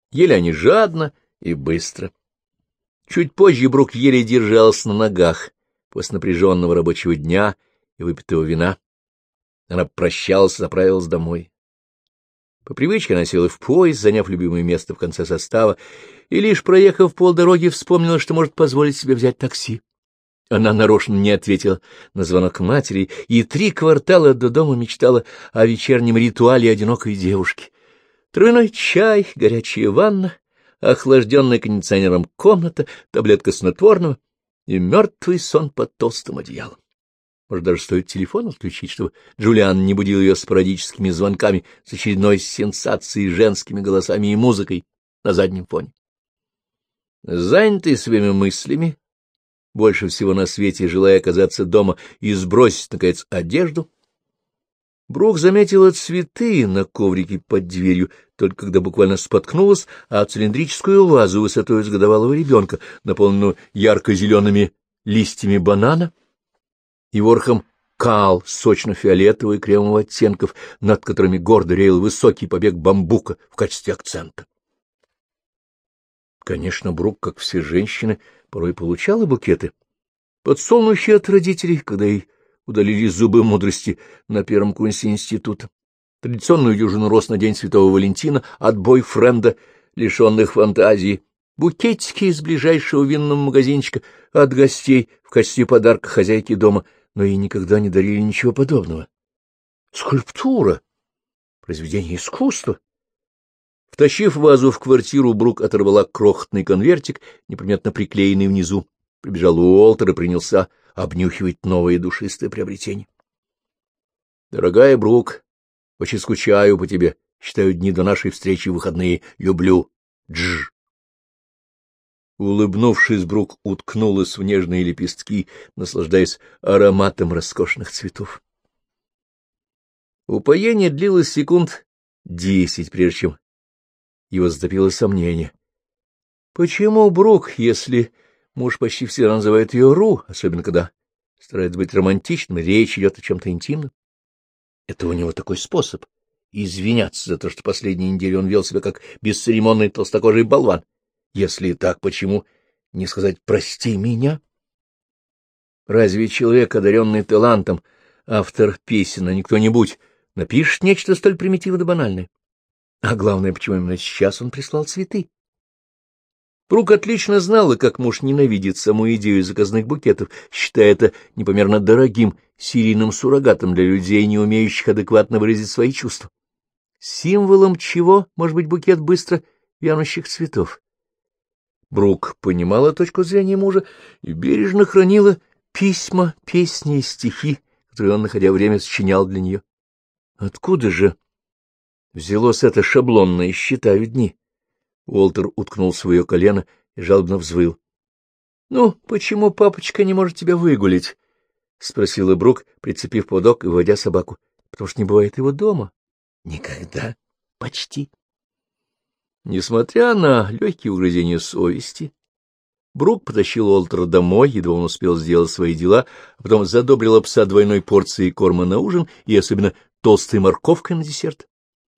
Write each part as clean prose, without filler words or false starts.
Ели они жадно и быстро. Чуть позже Брук еле держался на ногах после напряженного рабочего дня и выпитого вина. Она прощалась и направилась домой. По привычке она села в поезд, заняв любимое место в конце состава, и лишь проехав полдороги, вспомнила, что может позволить себе взять такси. Она нарочно не ответила на звонок матери и 3 квартала до дома мечтала о вечернем ритуале одинокой девушки. Травяной чай, горячая ванна, охлажденная кондиционером комната, таблетка снотворного и мертвый сон под толстым одеялом. Может, даже стоит телефон отключить, чтобы Джулиан не будил ее спорадическими звонками с очередной сенсацией, женскими голосами и музыкой на заднем фоне. Занятый своими мыслями, больше всего на свете желая оказаться дома и сбросить, наконец, одежду, Брук заметила цветы на коврике под дверью, только когда буквально споткнулась о цилиндрическую вазу высотой с годовалого ребенка, наполненную ярко-зелеными листьями банана и ворохом кал сочно-фиолетового и кремового оттенков, над которыми гордо реял высокий побег бамбука в качестве акцента. Конечно, Брук, как все женщины, порой получала букеты. Подсолнухи от родителей, когда ей удалили зубы мудрости на первом курсе института. Традиционную дюжину роз на День Святого Валентина от бойфренда, лишенных фантазии. Букетики из ближайшего винного магазинчика от гостей в качестве подарка хозяйки дома, но ей никогда не дарили ничего подобного. Скульптура, произведение искусства. Втащив вазу в квартиру, Брук оторвала крохотный конвертик, неприметно приклеенный внизу. Прибежал Уолтер и принялся обнюхивать новое душистое приобретение. — Дорогая Брук, очень скучаю по тебе. Считаю дни до нашей встречи в выходные. Люблю. Дж. Улыбнувшись, Брук уткнулась в нежные лепестки, наслаждаясь ароматом роскошных цветов. Упоение длилось секунд 10, прежде чем его затопило сомнение. Почему Брук, если муж почти всегда называет ее Ру, особенно когда старается быть романтичным, речь идет о чем-то интимном? Это у него такой способ — извиняться за то, что последние недели он вел себя как бесцеремонный толстокожий болван. Если так, почему не сказать «прости меня»? Разве человек, одаренный талантом, автор песен, а не кто-нибудь, напишет нечто столь примитивно-банальное? А главное, почему именно сейчас он прислал цветы? Брук отлично знала, как муж ненавидит саму идею заказных букетов, считая это непомерно дорогим серийным суррогатом для людей, не умеющих адекватно выразить свои чувства. Символом чего может быть букет быстро вянущих цветов? Брук понимала точку зрения мужа и бережно хранила письма, песни и стихи, которые он, находя время, сочинял для нее. Откуда же взялось это шаблонное «считаю дни»? Уолтер уткнул свое колено и жалобно взвыл. — Ну, почему папочка не может тебя выгулить? — спросила Брук, прицепив поводок и вводя собаку. — Потому что не бывает его дома. — Никогда. Почти. Несмотря на легкие угрызения совести, Брук потащил Уолтера домой, едва он успел сделать свои дела, а потом задобрила пса двойной порцией корма на ужин и особенно толстой морковкой на десерт.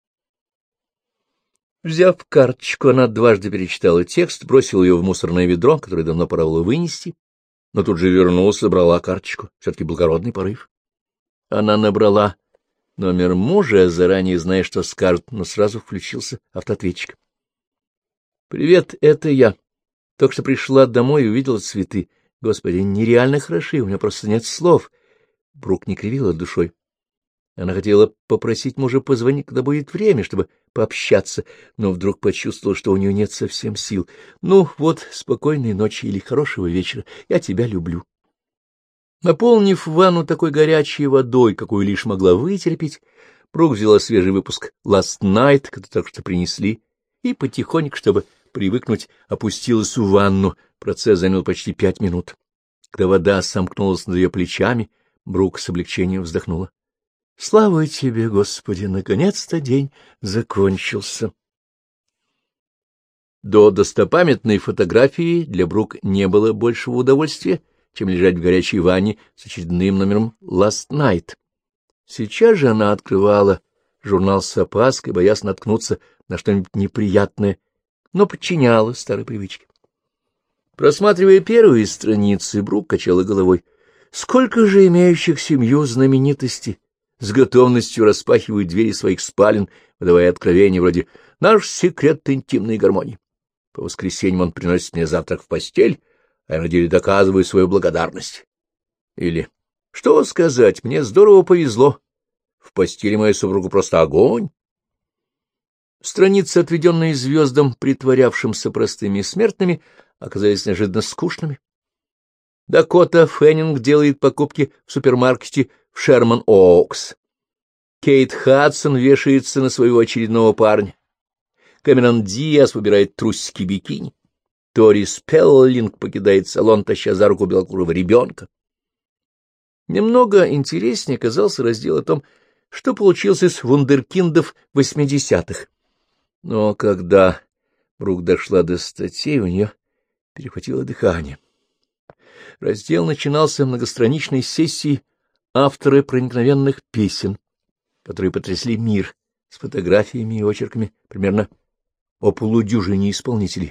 Взяв карточку, она дважды перечитала текст, бросила ее в мусорное ведро, которое давно пора было вынести, но тут же вернулась, забрала карточку. Все-таки благородный порыв. Она набрала номер мужа, заранее зная, что скажет, но сразу включился автоответчик. — Привет, это я. Только что пришла домой и увидела цветы. Господи, нереально хороши, у меня просто нет слов. Брук не кривила душой. Она хотела попросить мужа позвонить, когда будет время, чтобы пообщаться, но вдруг почувствовала, что у нее нет совсем сил. Ну, вот, спокойной ночи или хорошего вечера. Я тебя люблю. Наполнив ванну такой горячей водой, какую лишь могла вытерпеть, Брук взяла свежий выпуск «Last Night», который только что принесли, и потихоньку, чтобы привыкнуть, опустилась в ванну. Процесс занял почти 5 минут. Когда вода сомкнулась над ее плечами, Брук с облегчением вздохнула. Слава тебе, Господи, наконец-то день закончился. До достопамятной фотографии для Брук не было большего удовольствия, чем лежать в горячей ванне с очередным номером «Last Night». Сейчас же она открывала журнал с опаской, боясь наткнуться на что-нибудь неприятное, но подчинялась старой привычке. Просматривая первые страницы, Брук качала головой. Сколько же имеющих семью знаменитостей с готовностью распахивают двери своих спален, выдавая откровения вроде «Наш секрет интимной гармонии». По воскресеньям он приносит мне завтрак в постель, а я на деле доказываю свою благодарность. Или «Что сказать, мне здорово повезло. В постели моя супруга просто огонь». Страницы, отведенные звездам, притворявшимся простыми смертными, оказались неожиданно скучными. Дакота Феннинг делает покупки в супермаркете в Шерман-Оукс. Кейт Хадсон вешается на своего очередного парня. Кэмерон Диас выбирает трусики бикини. Тори Спеллинг покидает салон, таща за руку белокурого ребенка. Немного интереснее оказался раздел о том, что получилось из вундеркиндов 80-х. Но когда Брук дошла до статей, у нее перехватило дыхание. Раздел начинался многостраничной сессией авторы проникновенных песен, которые потрясли мир, с фотографиями и очерками примерно о полудюжине исполнителей.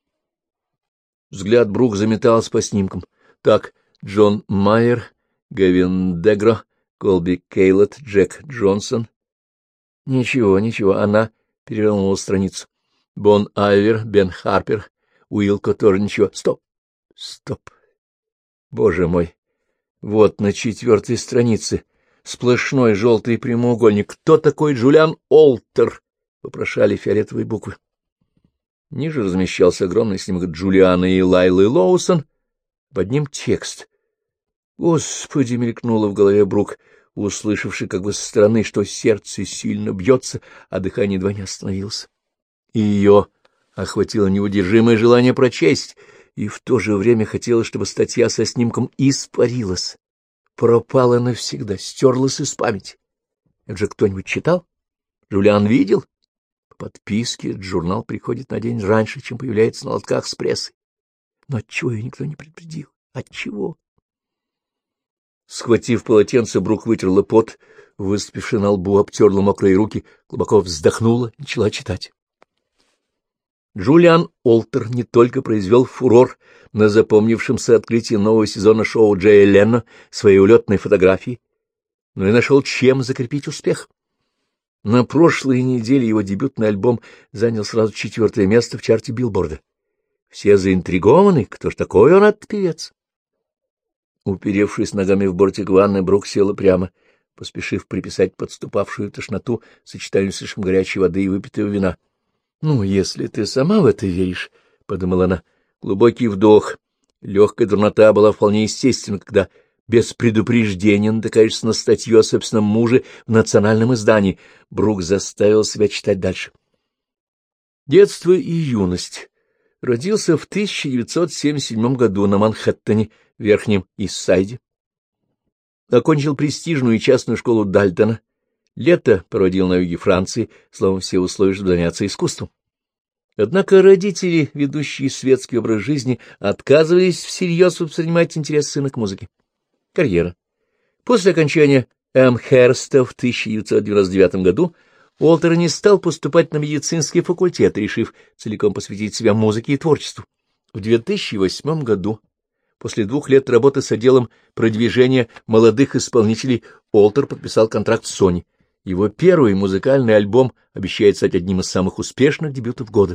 Взгляд Брук заметался по снимкам. Так, Джон Майер, Гевин Дегро, Колби Кейлот, Джек Джонсон. Ничего, она перевернула страницу. Бон Айвер, Бен Харпер, Уилко тоже ничего. Стоп. Боже мой! Вот на 4-й странице сплошной желтый прямоугольник. Кто такой Джулиан Олтер? Вопрошали фиолетовые буквы. Ниже размещался огромный снимок Джулиана и Лайлы Лоусон. Под ним текст. Господи, мелькнуло в голове Брук, услышавший как бы со стороны, что сердце сильно бьется, а дыхание едва не остановилось. И ее охватило неудержимое желание прочесть, и в то же время хотелось, чтобы статья со снимком испарилась, пропала навсегда, стерлась из памяти. Это же кто-нибудь читал? Джулиан видел? По подписке этот журнал приходит на день раньше, чем появляется на лотках с прессой. Но отчего ее никто не предупредил? Отчего? Схватив полотенце, Брук вытерла пот, выступивший на лбу, обтерла мокрые руки, глубоко вздохнула и начала читать. Джулиан Олтер не только произвел фурор на запомнившемся открытии нового сезона шоу Джея Ленно своей улетной фотографией, но и нашел, чем закрепить успех. На прошлой неделе его дебютный альбом занял сразу 4-е место в чарте Билборда. Все заинтригованы, кто ж такой он, этот певец. Уперевшись ногами в бортик ванны, Брук села прямо, поспешив приписать подступавшую тошноту сочетанию слишком горячей воды и выпитого вина. — Ну, если ты сама в это веришь, — подумала она. Глубокий вдох. Легкая дурнота была вполне естественна, когда без предупреждения натыкаешься на статью о собственном муже в национальном издании. Брук заставил себя читать дальше. Детство и юность. Родился в 1977 году на Манхэттене, в Верхнем Ист-Сайде. Окончил престижную и частную школу Дальтона. Лето проводил на юге Франции, словом, все условия, чтобы заняться искусством. Однако родители, ведущие светский образ жизни, отказывались всерьез воспринимать интерес сына к музыке. Карьера. После окончания Амхерста в 1999 году Уолтер не стал поступать на медицинский факультет, решив целиком посвятить себя музыке и творчеству. В 2008 году, после 2 лет работы с отделом продвижения молодых исполнителей, Уолтер подписал контракт с Sony. Его первый музыкальный альбом обещает стать одним из самых успешных дебютов года.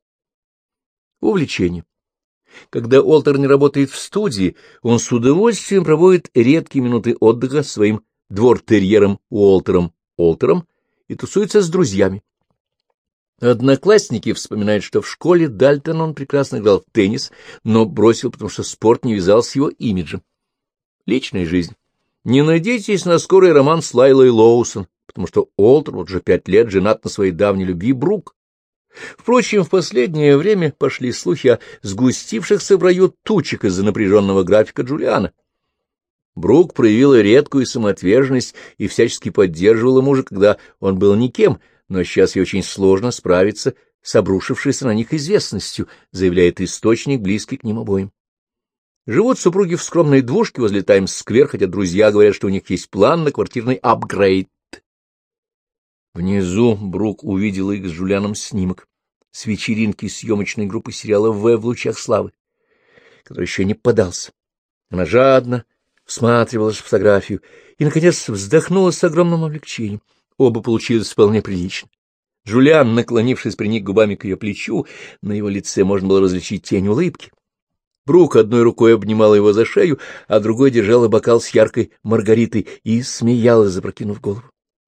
Увлечение. Когда Уолтер не работает в студии, он с удовольствием проводит редкие минуты отдыха с своим двор-терьером Уолтером и тусуется с друзьями. Одноклассники вспоминают, что в школе Дальтон он прекрасно играл в теннис, но бросил, потому что спорт не вязал с его имиджем. Личная жизнь. Не надейтесь на скорый роман с Лайлой Лоусон, потому что Уолтер вот уже 5 лет женат на своей давней любви Брук. Впрочем, в последнее время пошли слухи о сгустившихся в раю тучек из-за напряженного графика Джулиана. Брук проявила редкую самоотверженность и всячески поддерживала мужа, когда он был никем, но сейчас ей очень сложно справиться с обрушившейся на них известностью, заявляет источник, близкий к ним обоим. Живут супруги в скромной двушке возле Таймс-сквер, хотя друзья говорят, что у них есть план на квартирный апгрейд. Внизу Брук увидела их с Джулианом снимок. с вечеринки съемочной группы сериала «В лучах славы», который еще не подался. Она жадно всматривалась в фотографию и, наконец, вздохнула с огромным облегчением. Оба получилось вполне прилично. Джулиан, наклонившись, приник губами к ее плечу, на его лице можно было различить тень улыбки. Брук одной рукой обнимала его за шею, а другой держала бокал с яркой маргаритой и смеялась, запрокинув голову.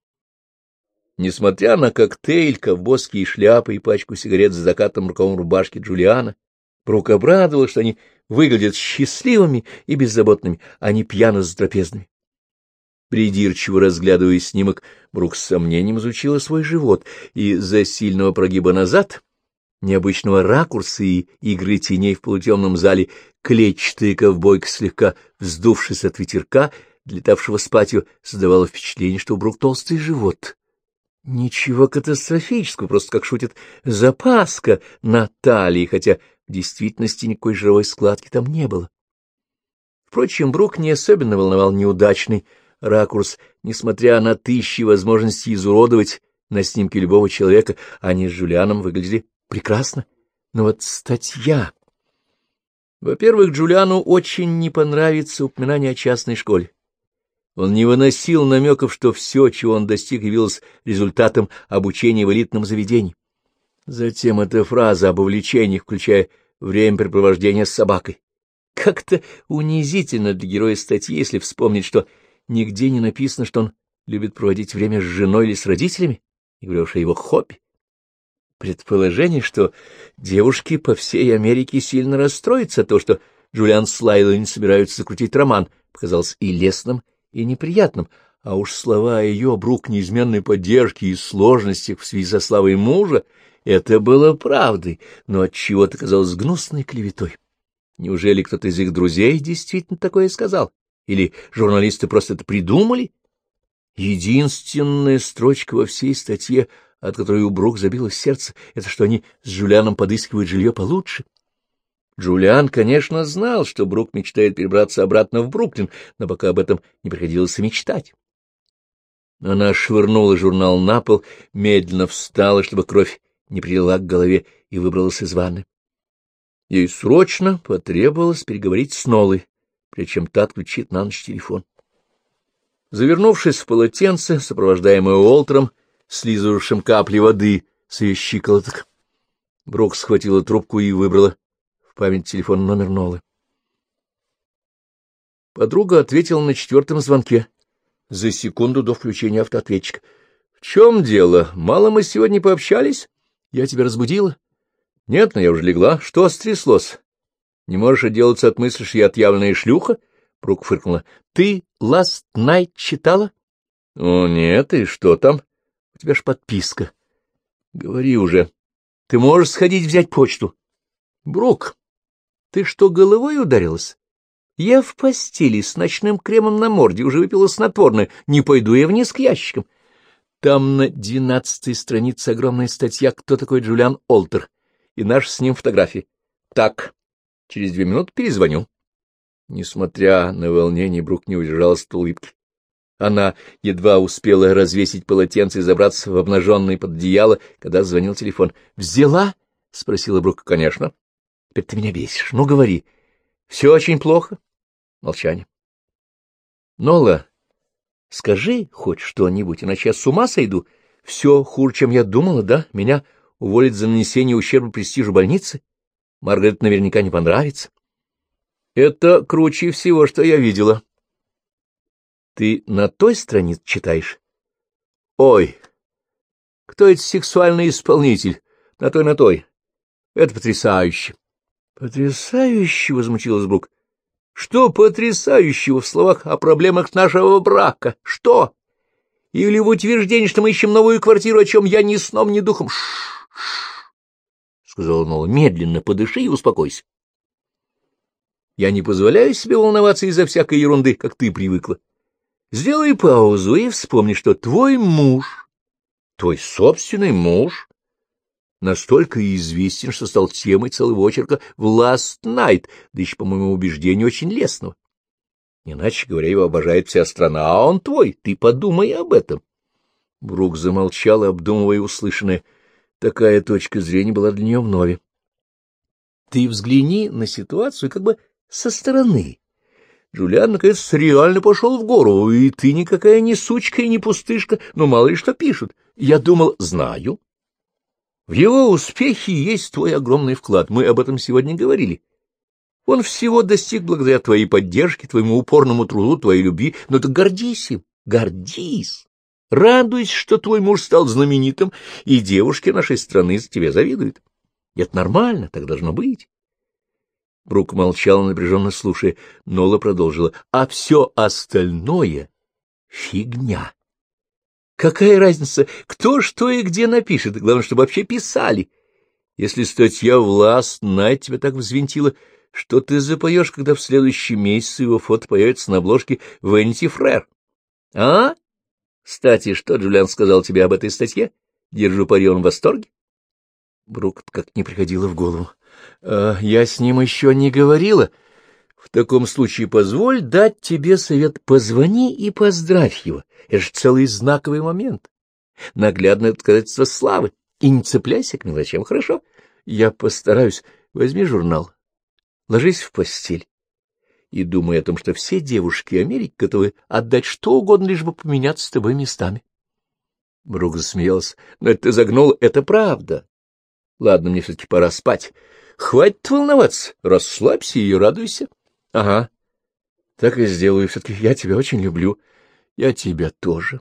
Несмотря на коктейль, ковбойские шляпы и пачку сигарет с закатом рукавом рубашки Джулиана, Брук обрадовалась, что они выглядят счастливыми и беззаботными, а не пьяно затрапезными. Придирчиво разглядывая снимок, Брук с сомнением изучила свой живот, и из-за сильного прогиба назад, необычного ракурса и игры теней в полутемном зале, клетчатая ковбойка, слегка вздувшись от ветерка, долетавшего с патио, создавала впечатление, что у Брук толстый живот. Ничего катастрофического, просто, как шутит, запаска на талии, хотя в действительности никакой жировой складки там не было. Впрочем, Брук не особенно волновал неудачный ракурс, несмотря на тысячи возможностей изуродовать на снимке любого человека, они с Джулианом выглядели прекрасно. Но вот статья... Во-первых, Джулиану очень не понравится упоминание о частной школе. Он не выносил намеков, что все, чего он достиг, явилось результатом обучения в элитном заведении. Затем эта фраза об увлечениях, включая времяпрепровождение с собакой. Как-то унизительно для героя статьи, если вспомнить, что нигде не написано, что он любит проводить время с женой или с родителями, не говоря уж о его хобби. Предположение, что девушки по всей Америке сильно расстроятся от того, что Джулиан с Лайлой не собираются закрутить роман, показалось и лестным, и неприятным, а уж слова о ее, Брук, неизменной поддержке и сложностях в связи со славой мужа — это было правдой, но отчего-то казалось гнусной клеветой. Неужели кто-то из их друзей действительно такое сказал? Или журналисты просто это придумали? Единственная строчка во всей статье, от которой у Брук забилось сердце, это что они с Джулианом подыскивают жилье получше. Джулиан, конечно, знал, что Брук мечтает перебраться обратно в Бруклин, но пока об этом не приходилось и мечтать. Она швырнула журнал на пол, медленно встала, чтобы кровь не прилила к голове, и выбралась из ванны. Ей срочно потребовалось переговорить с Нолой, прежде чем та отключит на ночь телефон. Завернувшись в полотенце, сопровождаемая Уолтером, слизывавшим капли воды с ее щиколоток, Брук схватила трубку и выбрала в память телефон номер Нолы. Подруга ответила на 4-м звонке, за секунду до включения автоответчика. — В чем дело? Мало мы сегодня пообщались? Я тебя разбудила? — Нет, но я уже легла. Что стряслось? Не можешь отделаться от мысли, что я отъявленная шлюха? Брук фыркнула. — Ты Last Night читала? — О, нет, и что там? У тебя ж подписка. — Говори уже. Ты можешь сходить взять почту. — Брук, ты что, головой ударилась? Я в постели с ночным кремом на морде, уже выпила снотворное, не пойду я вниз к ящикам. Там на 12-й странице огромная статья «Кто такой Джулиан Олтер?» и наша с ним фотография. Так, через 2 минуты перезвоню. Несмотря на волнение, Брук не удержалась от улыбки. Она едва успела развесить полотенце и забраться в обнаженное под одеяло, когда звонил телефон. «Взяла?» — спросила Брук. «Конечно. Теперь ты меня бесишь. Ну, говори. Все очень плохо?» Молчание. «Нола, скажи хоть что-нибудь, иначе я с ума сойду. Все хуже, чем я думала, да? Меня уволят за нанесение ущерба престижу больницы? Маргарет наверняка не понравится. Это круче всего, что я видела. Ты на той странице читаешь? Ой, кто этот сексуальный исполнитель? На той. Это потрясающе. Потрясающе, — возмутилась Брук. Что потрясающего в словах о проблемах нашего брака? Что? Или в утверждении, что мы ищем новую квартиру, о чем я ни сном, ни духом? — сказала Нола. — Медленно подыши и успокойся. Я не позволяю себе волноваться из-за всякой ерунды, как ты привыкла. Сделай паузу и вспомни, что твой муж, твой собственный муж, настолько известен, что стал темой целого очерка в Last Night, да еще, по моему убеждению, очень лестного. Иначе говоря, его обожает вся страна, а он твой. Ты подумай об этом. Брук замолчал, обдумывая услышанное. Такая точка зрения была для нее вновь. Ты взгляни на ситуацию как бы со стороны. Джулиан, наконец, реально пошел в гору, и ты никакая не сучка и не пустышка, но мало ли что пишут. Я думал, знаю. В его успехе есть твой огромный вклад, мы об этом сегодня говорили. Он всего достиг благодаря твоей поддержке, твоему упорному труду, твоей любви, но ты гордись им, гордись. Радуйся, что твой муж стал знаменитым, и девушки нашей страны за тебя завидуют. Это нормально, так должно быть. Брук молчал, напряженно слушая. Нола продолжила. А все остальное — фигня. Какая разница, кто что и где напишет? Главное, чтобы вообще писали. Если статья в Last Night тебя так взвинтила, что ты запоешь, когда в следующий месяц его фото появится на обложке Vanity Fair? А? Кстати, что Джулиан сказал тебе об этой статье? Держу пари, он в восторге? Брук как не приходило в голову. Я с ним еще не говорила. В таком случае позволь дать тебе совет. Позвони и поздравь его. Это же целый знаковый момент. Наглядное доказательство славы. И не цепляйся к мелочам, хорошо? Я постараюсь. Возьми журнал. Ложись в постель. И думай о том, что все девушки Америки готовы отдать что угодно, лишь бы поменяться с тобой местами. Брук засмеялся. Но это ты загнул, это правда. Ладно, мне все-таки пора спать. Хватит волноваться, расслабься и радуйся. Ага, так и сделаю. Все-таки я тебя очень люблю. Я тебя тоже.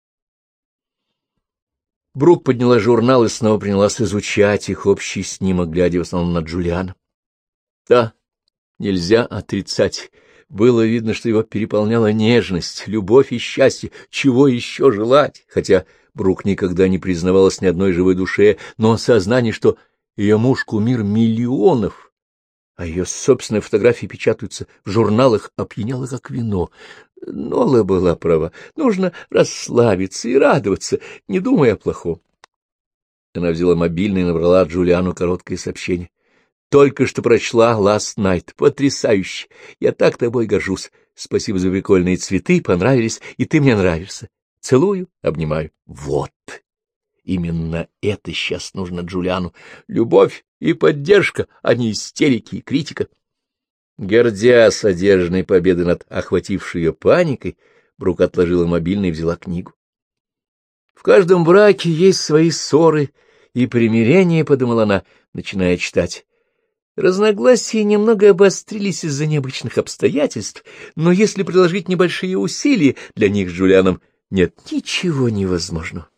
Брук подняла журнал и снова принялась изучать их общий снимок, глядя в основном на Джулиана. Да, нельзя отрицать. Было видно, что его переполняла нежность, любовь и счастье. Чего еще желать? Хотя Брук никогда не признавалась ни одной живой душе, но осознание, что ее муж — кумир миллионов, а ее собственные фотографии печатаются в журналах, опьяняло как вино. Нола была права. Нужно расслабиться и радоваться, не думая о плохом. Она взяла мобильный и набрала Джулиану короткое сообщение. Только что прочла Last Night. Потрясающе! Я так тобой горжусь. Спасибо за прикольные цветы, понравились, и ты мне нравишься. Целую, обнимаю. Вот. Именно это сейчас нужно Джулиану. Любовь и поддержка, а не истерики и критика. Гордясь одержанной победой над охватившей ее паникой, Брук отложила мобильный и взяла книгу. В каждом браке есть свои ссоры и примирения, — подумала она, начиная читать. Разногласия немного обострились из-за необычных обстоятельств, но если приложить небольшие усилия, для них с Джулианом нет ничего невозможного.